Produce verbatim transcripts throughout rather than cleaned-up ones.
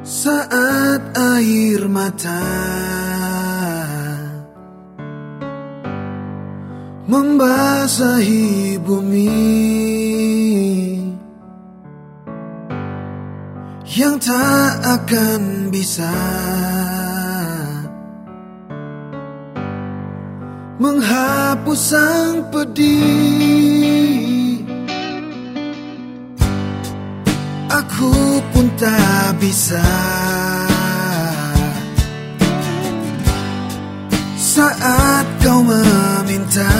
Saat air mata membasahi bumi yang tak akan bisa menghapus sang pedih, aku pun tak bisa. Saat kau meminta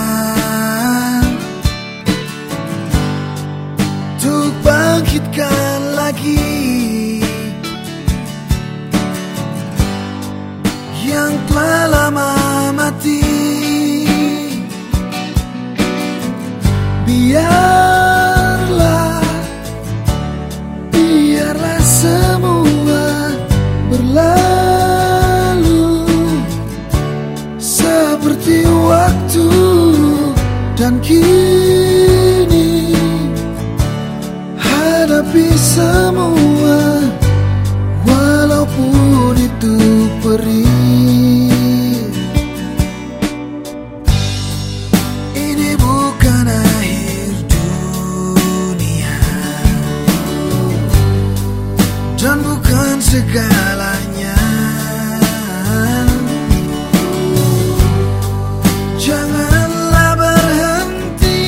untuk bangkitkan lagi yang telah lama mati, biarlah, biarlah semua berlalu seperti waktu, dan kini hadapi semua walaupun itu perih. Ini bukan akhir dunia dan bukan segalanya. Janganlah berhenti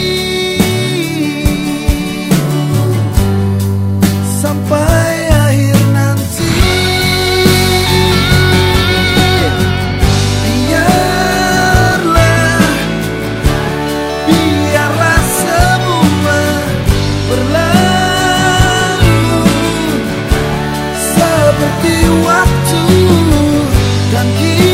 sampai akhir nanti. Biarlah, biarlah semua berlalu seperti waktu, dan kita